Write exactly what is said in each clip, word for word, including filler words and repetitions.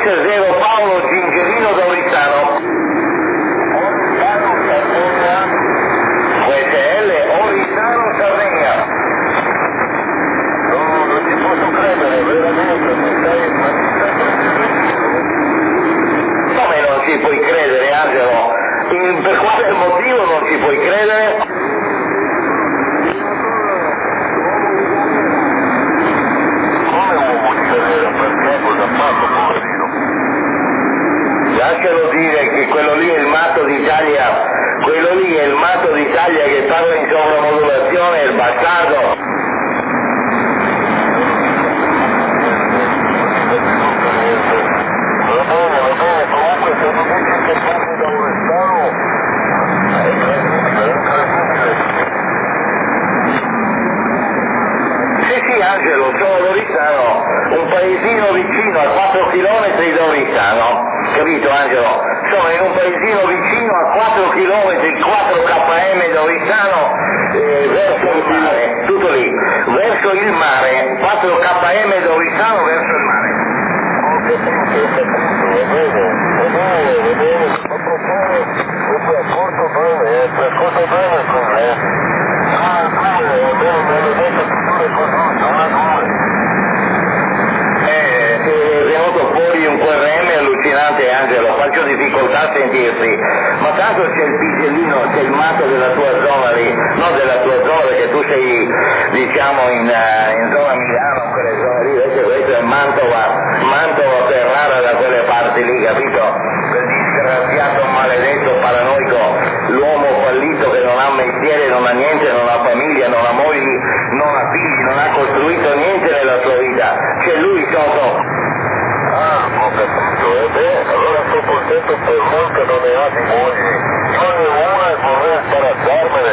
sette zero Paolo Gingerino da Oristano. U S L Oristano Sardegna. No, non ci posso credere, veramente, mi stai... Come non ci puoi credere, Angelo? In, per quale motivo non ci puoi credere? Come uomo di vedere, perché cosa ha fatto, poverino? Lascialo dire che quello lì è il matto d'Italia, quello lì è il matto d'Italia che parla in sovramodulazione, il bastardo. Va bene, va bene, comunque se mi dici che parli da un restano, è incredibile, è incredibile. Sì, sì, Angelo, sono da Oristano, un paesino vicino a quattro chilometri da Oristano, capito Angelo? Sono in un paesino vicino a quattro chilometri, quattro K M da Oristano, eh, verso il mare, tutto lì, verso il mare, quattro K M da Oristano verso il mare. Ho capito, ho capito, va bene, va bene, va bene, ma proprio, mi ascolto bene, eh, ti ascolto bene con me. Ah, due, va bene, me l'hai detto tutte le cose, ah, due. Eh, è venuto fuori un Q R M allucinante, Angelo, faccio difficoltà a sentirti, ma tanto c'è il pigellino, c'è il matto della tua zona lì, non della tua zona, perché tu sei, diciamo, in, uh, in zona Milano, in quelle zone lì, invece questo è Mantova, Mantova Ferrara da quelle parti lì, capito? Quel disgraziato maledetto paranoico, l'uomo fallito che non ha mestiere, non ha niente, non ha famiglia, non ha mogli, non ha figli, non ha costruito niente nella sua vita, c'è lui sotto. Ah, ho capito, e beh, allora sto contento per lui che non ne ha di mogli. Io ne ho una e vorrei sbarazzarmene.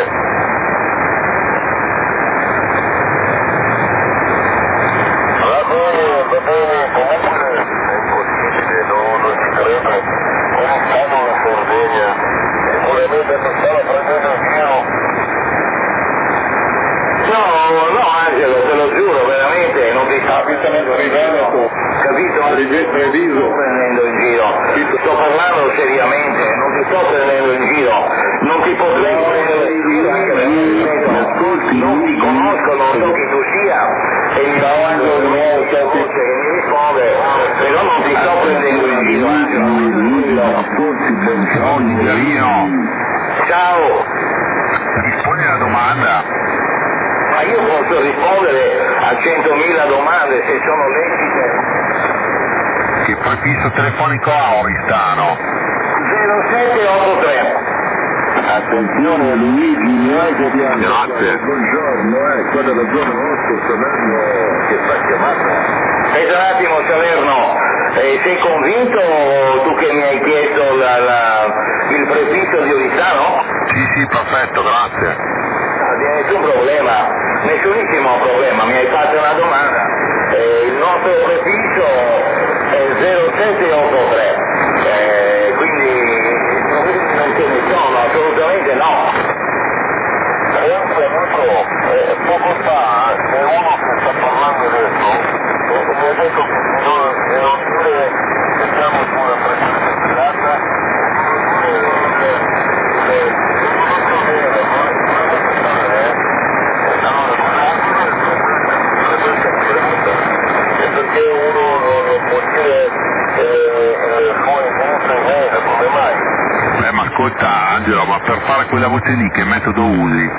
Va bene, va bene, comunque è impossibile, no, non ci credo. Come stanno la Sardegna? Sicuramente mi stava prendendo in giro. No, no Angelo, te lo giuro, veramente, non ti sto capito? Previso. Non ti sto prendendo in giro, sto parlando seriamente, non ti sto prendendo in giro, non ti potrei prendere in giro anche perché non ti conosco, non so chi tu sia e mi davanti a me c'è voce che mi risponde, però non ti sto prendendo in giro, Angelo. Ciao! Rispondi alla domanda. Ma io posso rispondere a centomila domande se sono lecite. Che prefisso telefonico a Oristano? zero sette otto tre. Attenzione Luigi, neanche di Angelo. Grazie. Buongiorno, eh, qua dalla zona otto, Salerno, che sta chiamando. Aspetta un attimo Salerno, eh, sei convinto tu che mi hai chiesto la, la, il prefisso di Oristano? Sì, sì, perfetto, grazie. Non c'è nessun problema, nessunissimo problema, mi hai fatto una domanda. Eh, il nostro prefisso è zero sette otto tre, eh, quindi problemi non ce ne sono, assolutamente no. Comunque amico, eh, poco fa c'è uno che sta parlando adesso e mi ha detto che se non devo dire che siamo su una pressione serata, devo dire che non so bene, ma questa persona è e perché uno non può dire le sue esigenze vere, come mai? Beh, ma ascolta Angelo, ma per fare quella voce lì che metodo usi?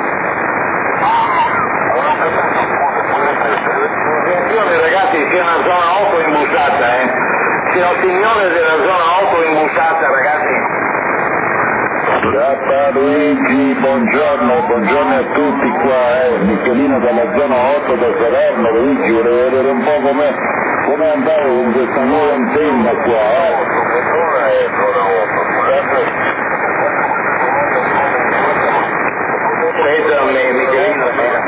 Attenzione ragazzi, c'è una zona otto imbussata, eh. C'è un signore della zona otto imbussata, ragazzi. Ciao Luigi, buongiorno, buongiorno a tutti qua, eh. Michelino dalla zona otto da Salerno. Luigi, volevo vedere un po' come come andare con questa nuova antenna qua, eh. Che è zona otto? Aspetta Michelino,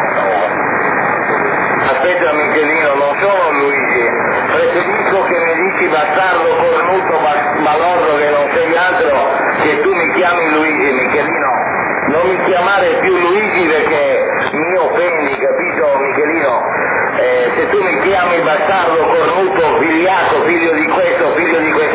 aspetta Michelino, non sono Luigi, preferisco che mi dici bastardo, cornuto, balordo che non sei altro, che tu mi chiami Luigi, Michelino, non mi chiamare più Luigi perché mi offendi, capito Michelino? Eh, se tu mi chiami bastardo, cornuto, vigliacco, figlio di questo, figlio di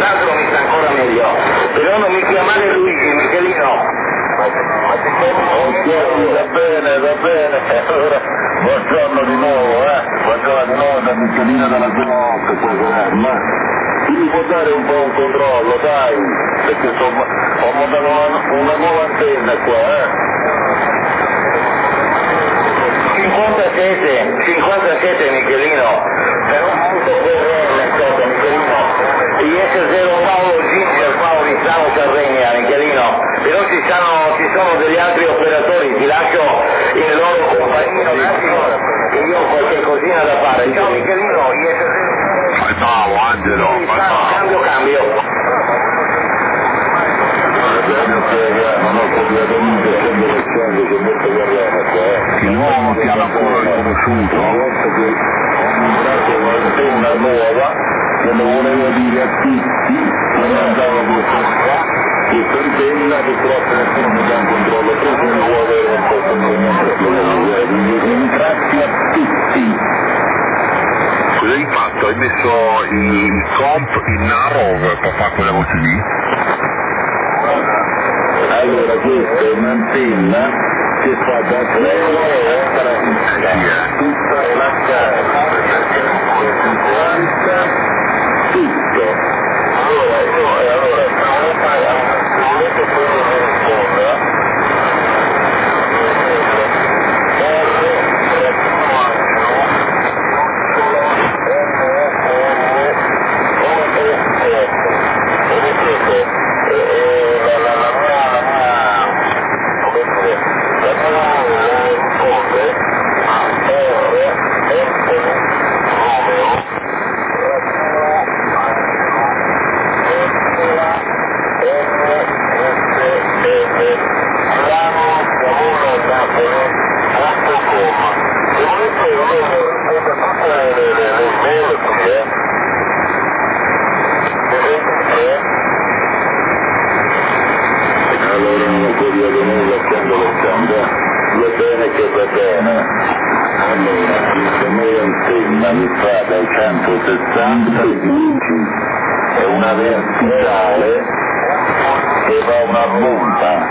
ma tu mi puoi dare un po' un controllo, dai, perché insomma ho montato una, una nuova antenna qua, eh. cinquantasette, cinquantasette Michelino, però molto corrente, ascolta Michelino, I S zero Paolo Ginger Paolo Islamo Sardegna, Michelino, però ci sono, ci sono degli altri operatori, ti lascio in loro compagnia un attimo e io ho qualche cosina da fare. Ciao Michelino, I S zero Fai bravo Angelo, fai bravo. Cambio, cambio. Non ho copiato niente, essendo lezione che metto guardare qua, eh. Che l'uomo non ti hanno ancora riconosciuto. Una volta che ho comprato un'antenna nuova, che lo volevo dire a tutti, non andavo questa questa antenna, purtroppo nessuno mi dà un controllo, però se mi vuole avere un po' di quindi ringrazio a tutti. Cosa hai fatto? Hai messo il comp in narrow per fare quella voce lì? Allora questa è un'antenna che fa da zero a tutta la casa, tutto. Allora io e allora se volete quello che risponda, è una verticale che va una punta.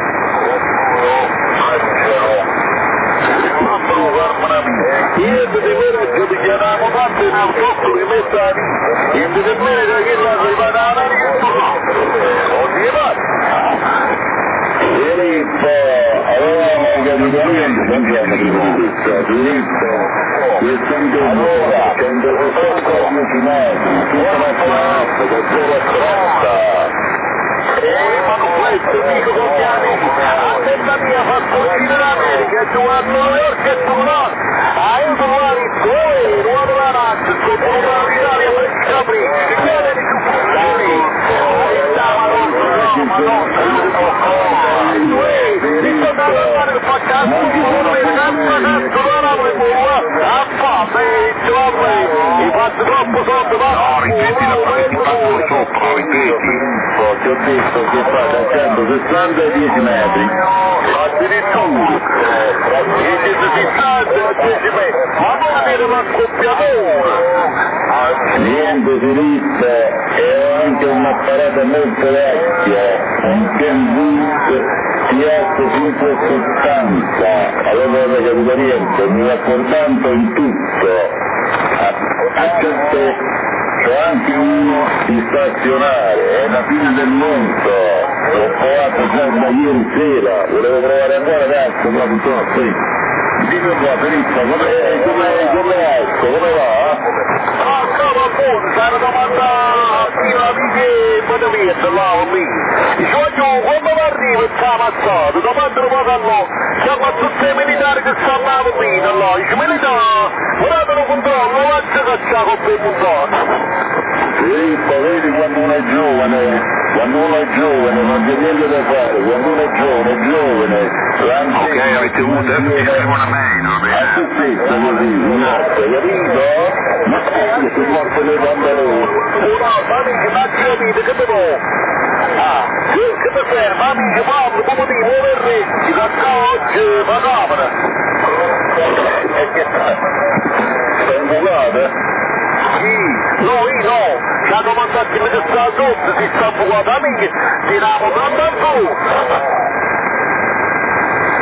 Niente di quello che chiamiamo parte nel tocco che mette la vita. Niente di quello che la si va da una vita. Ogni volta. Filippo, avevamo capito niente, non c'è Filippo. Filippo, questo allora, centosessanta metri, tutta la strada, da zero a trenta. Eh, ma con questo dico con gli amici, a testa mia fa sconfine l'America, e tu a New York e tu no, a io tu la visto, e nuovo la razza, scontro l'Italia per i capricci, che chiede di tu puntare, a ma non so, ma non so, e sto andando a fare il faccato, non ci sono le ragazze, cazzo, non la volevo, a fa, peggio, a me, mi faccio troppo sotto, ma No, ripeti la frase, ti passano sopra, ripeti. Ti ho detto che fa da centosessanta a dieci metri. Addirittura! I centosessanta a dieci metri! Ma non avete una scoppiatura! Niente Filippo, è anche un'apparata molto vecchia, un Kenwood T S cinquecentosettanta, allora non capito niente, mi va soltanto in tutto. A, a certe c'è anche uno di stazionare, è la fine del mondo, l'ho provato già da ieri sera, volevo provare ancora adesso, ma purtroppo sì. Dimmi un po' Filippo, come, come, come esco, come va? Ah, stavo appunto, c'era domanda fino amiche e Bonavetta, là, lì. Dice, voglio, quando mi arrivo e sta ammazzato, domandano poco a noi, siamo a tutti i militari che stanno a Pino, là, dice, militari, guardate un controllo, non c'è che c'è con quei montoni. Filippo, vedi quando uno è giovane, quando uno è giovane non c'è niente da fare, quando uno è giovane, è giovane, Ok, avete avuto, adesso ti scrivo una mail, va bene? a te stesso così, notte, capito? Ma che si porta le pantaloni? No, ma amici, ma ci capite, che te vuoi? Ah, che ti serve? Ma amici, Pablo, come ti muove il reggi, che sta oggi la camera? E che sta? Sta imbucata? Sì, no, io no, ci hanno mandato che mi sta sotto, si sta imbucata, amici, tiriamo tanto a tu.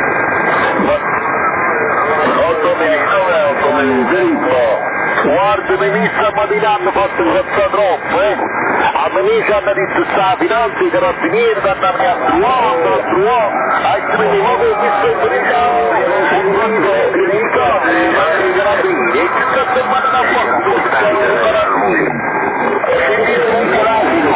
otto minuti, Filippo, guarda il ministro Madina hanno fatto forza troppo, eh? A ministro hanno detto sta finanza, i carabinieri vanno a trovare, a trovare, altrimenti ma come questo è brillante, un grande militare, ma i carabinieri, e che cazzo vanno a fare? Sono i carabinieri. Sentite un coraggio.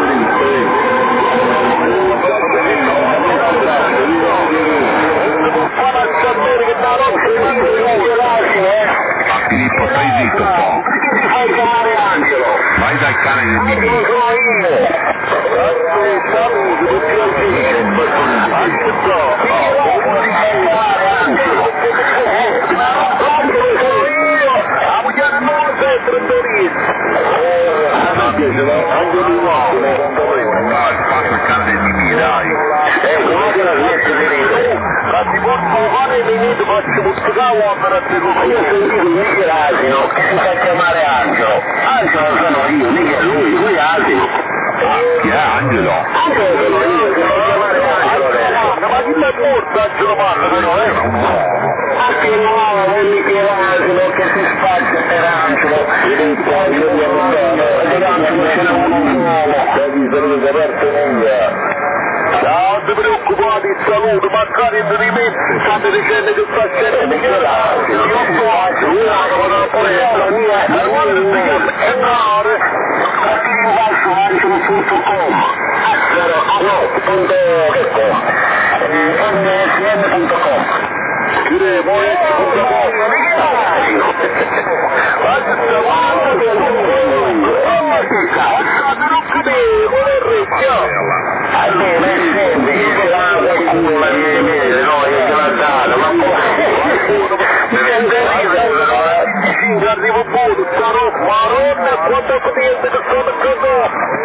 Filippo, stai zitto un po'. Perché ti fai chiamare Angelo? Vai dal cane del Ma Mimì. lo so io! Aspetta, amico, non ti ho detto. Aspetta, non ti fai chiamare Angelo. Angelo sono io! La moglie morta è trentolista! Anche se no, anche di nuovo, ne controllo. No, faccio il cane del Mimì, dai. Ecco, non te la smetti di ridere. Ma ti posso fare il minuto, faccio musicale o per te. Io ho sentito Michel Asino che si fa chiamare Angelo. Angelo sono io, mica lui, lui è Asino. Chi è Angelo? Angelo sono io, si fa chiamare Angelo adesso. Ma chi l'ha morto Angelo Manno però, eh? Era un uomo. Anche nuovo è Michel Asino che si spazia per Angelo. Il Angelo di Amandano, ed Angelo ce n'è uno nuovo. Devi salute aperto nulla. Non ti preoccupate, il saluto, magari in rimetti, state dicendo che sta scendendo Michele Asino. Io sto Angelo, la porella mia, ma quando si chiama entrare, perché in basso angelo punto com. Angelo, no, punto com. M S M punto com. Scrive, voi punto com. Michele Asino. Guarda, sta guarda che è lungo. Oh, che cazzo, non capivo, non è allora, è sempre che la qualcuno la viene bene, no, io te l'ho data, ma qualcuno mi viene a ridere, no? venticinque arrivo buono, sta roba, maronna, quanto cliente che sono così?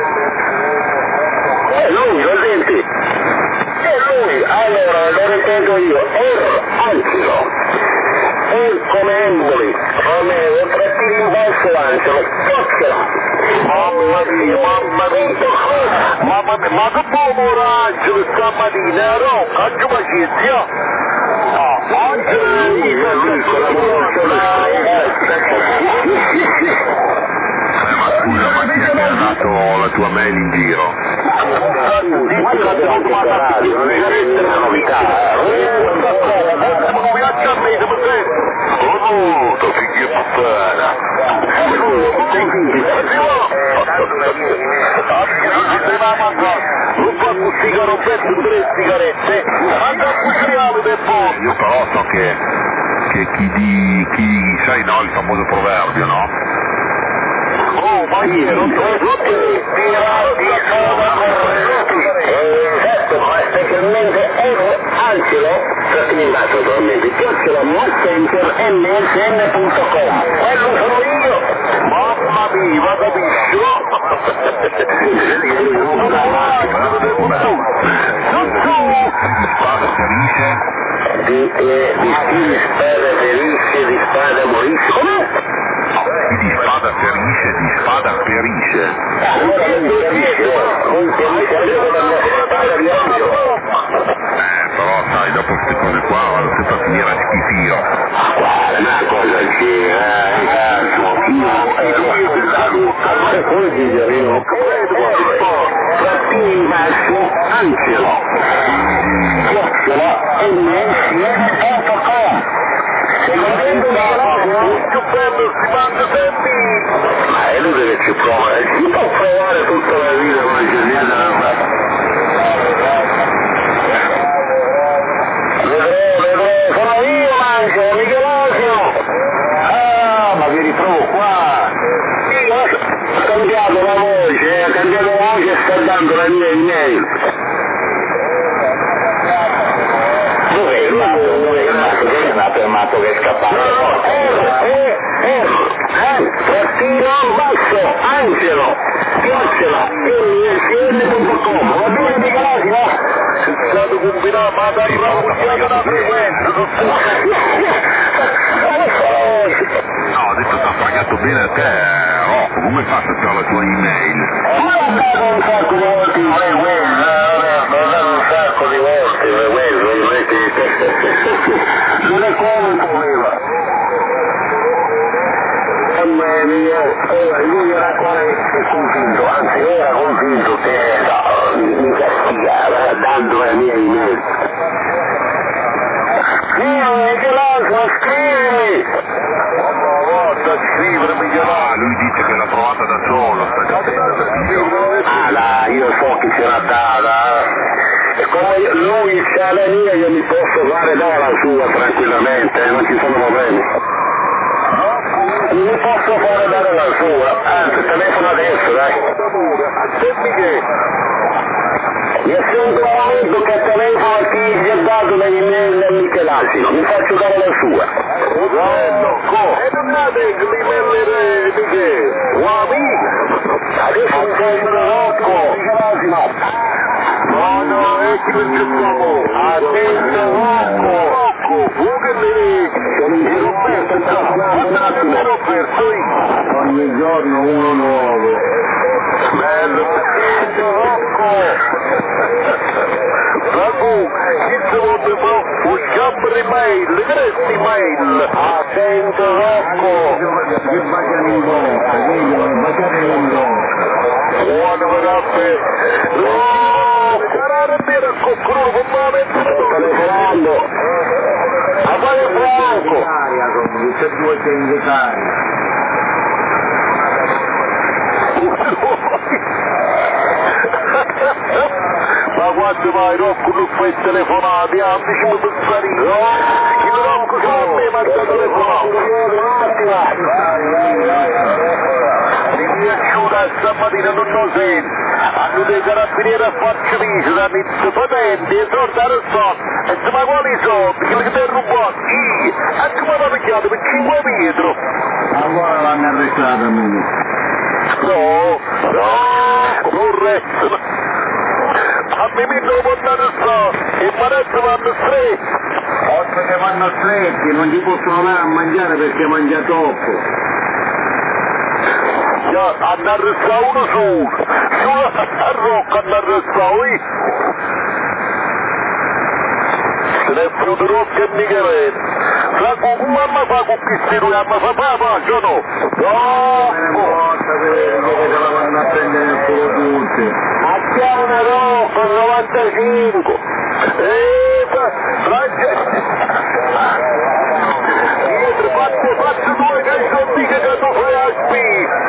È lui, lo senti? È lui, allora, lo ripeto io, è Angelo, è come Emboli, Romeo, trattini in basso Angelo, chiocciola. Mamma mia, mamma mia, mamma mia, ma che buon Angelo stamattina, no? Caccio pazienza, ah, Angelo, lui con la Eh, ma scusa, ma chi è che ha dato la tua mail in giro? ma io la devo trovare a radio, non è una novità, non viaggia a me, come sei? Oh, tu figli e puttana. Non fa così Roberto tre sigarette, anda a cuciniamo del posto. Io però so che, che chi di, chi, sai no, il famoso proverbio, no? Oh, ma io non so, tutti i pirati sono corrotti. Esatto, ma specialmente ero Angelo, trattino in basso naturalmente, chiocciola Messenger M S N punto com. Quello sono io. Mamma mia, ma capisci? Di spada ferisce? Di, eh, di stile spada ferisce, di spada morisce. Com'è? Chi di spada ferisce, di spada perisce. Allora mi capisce, non ti amici con la mia spada di Angelo. Eh, però sai, dopo queste cose qua vanno sempre a finire a schifio. Guarda, una cosa c'era, eh, cazzo, io ero della luce, e poi ti dicevo, trattini in basso, Angelo, chiocciola, M S N punto com. Sei contento di quello? Più bello, si mangia sempre! Ma è lui che ci prova, eh? Si può provare tutta la vita come c'è niente da fare. Vedrò, vedrò, sono io Angelo, Michele Asino! Ah, ma vi ritrovo qua! Io ho cambiato la voce, ho cambiato la voce e sta dando la mia email. Dove è rimasto? Dove è rimasto? Che è andato armato che è scappato? No, no, R, E, R, eh, trattino basso, Angelo, chiocciola, M S N punto com. Va bene Michele Asino? È stato combinato, ma da ramucchiato da frequenza, non so. No, ho detto ti ha pagato bene a te, Rocco, come fa a sapere la tua email? Ma l'ho dato un sacco di volte in frequenza, l'ho dato un sacco di volte in frequenza, non è che... non è come voleva. Mamma mia, trattata. E come lui c'ha la mia, io mi posso fare dalla sua tranquillamente, non ci sono problemi. Mi posso fare dare la sua, anzi telefono adesso, dai. Senti che mi sento un momento che telefono a chi gli ha dato l'email a Michelangelo, mi faccio dare la sua. Bello, co? E non date l'email di che? Adesso mi sento Rocco. No, no, è che non c'è uomo. Attento Rocco. Rocco, vuoi che mi dici? E Roberto, guarda che Roberto io. Ogni giorno uno nuovo. Bello, attento Rocco. Ragù, chi si vuole fare un scambio di mail, le grandi mail. Attento Rocco. Che baciano in bocca, che baciano in bocca. Buono veramente. No, carare bene a coccolo, con me sto telefonando. A quale Franco? Tutte e due c'è in Italia. Ma quando vai Rocco non fai telefonati, ah, mi ci può pensare io. Chi Rocco sa a me ma sta telefonato. Mi piaciuta stamattina non lo sento. Hanno dei carabinieri a farci visita, hanno detto potenti, e sortare soldi. E se ma quali soldi? Che li devi rubare? Io. E come mi ha picchiato per cinque metri? Allora l'hanno arrestato a me. No, no, non restano. A me mi devo portare il soldo e mi adesso vanno stretti. Oggi che vanno stretti, non ci possono dare a mangiare perché mangia troppo. Ya, hanno arrestato uno solo. Solo a Rocco hanno arrestato io. Se ne è venuto Rocco e Michelangelo. Franco, come mamma fa con questi due? Mamma fa fa faccia o no? No! Non importa, vedi che se la vanno a prendere nel culo tutti. Acchiana Rocco, novantacinque. Eeeh, Francia! Dietro, faccio, faccio due che sono di che tu fai a spina.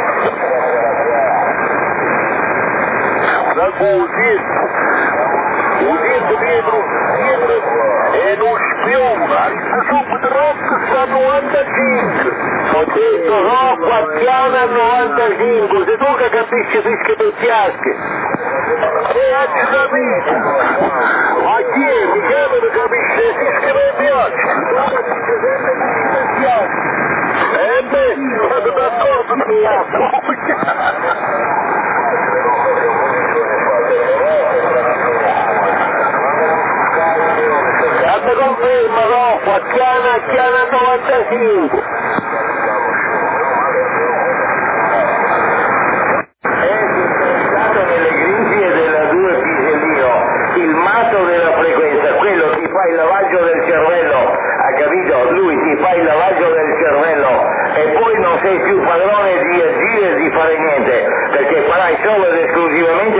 Franco, dietro. Dietro, dietro, dietro. È uno spione, ha visto subito Rocco sta a novantacinque. Ho detto Rocco a Chiana a novantacinque, se tu che capisci fische per fiasche. E oggi capito. Ma chi è? Mi chiama che capisce fische per fiasche. E beh, state d'accordo con Quando conferma Rocco a Chiana a Chiana novantacinque. È fissato nelle grinfie della due Pisellino il mato della frequenza, quello ti fa il lavaggio del cervello, ha capito? Lui ti fa il lavaggio del cervello e poi non sei più padrone di agire e di fare niente, perché farai solo ed esclusivamente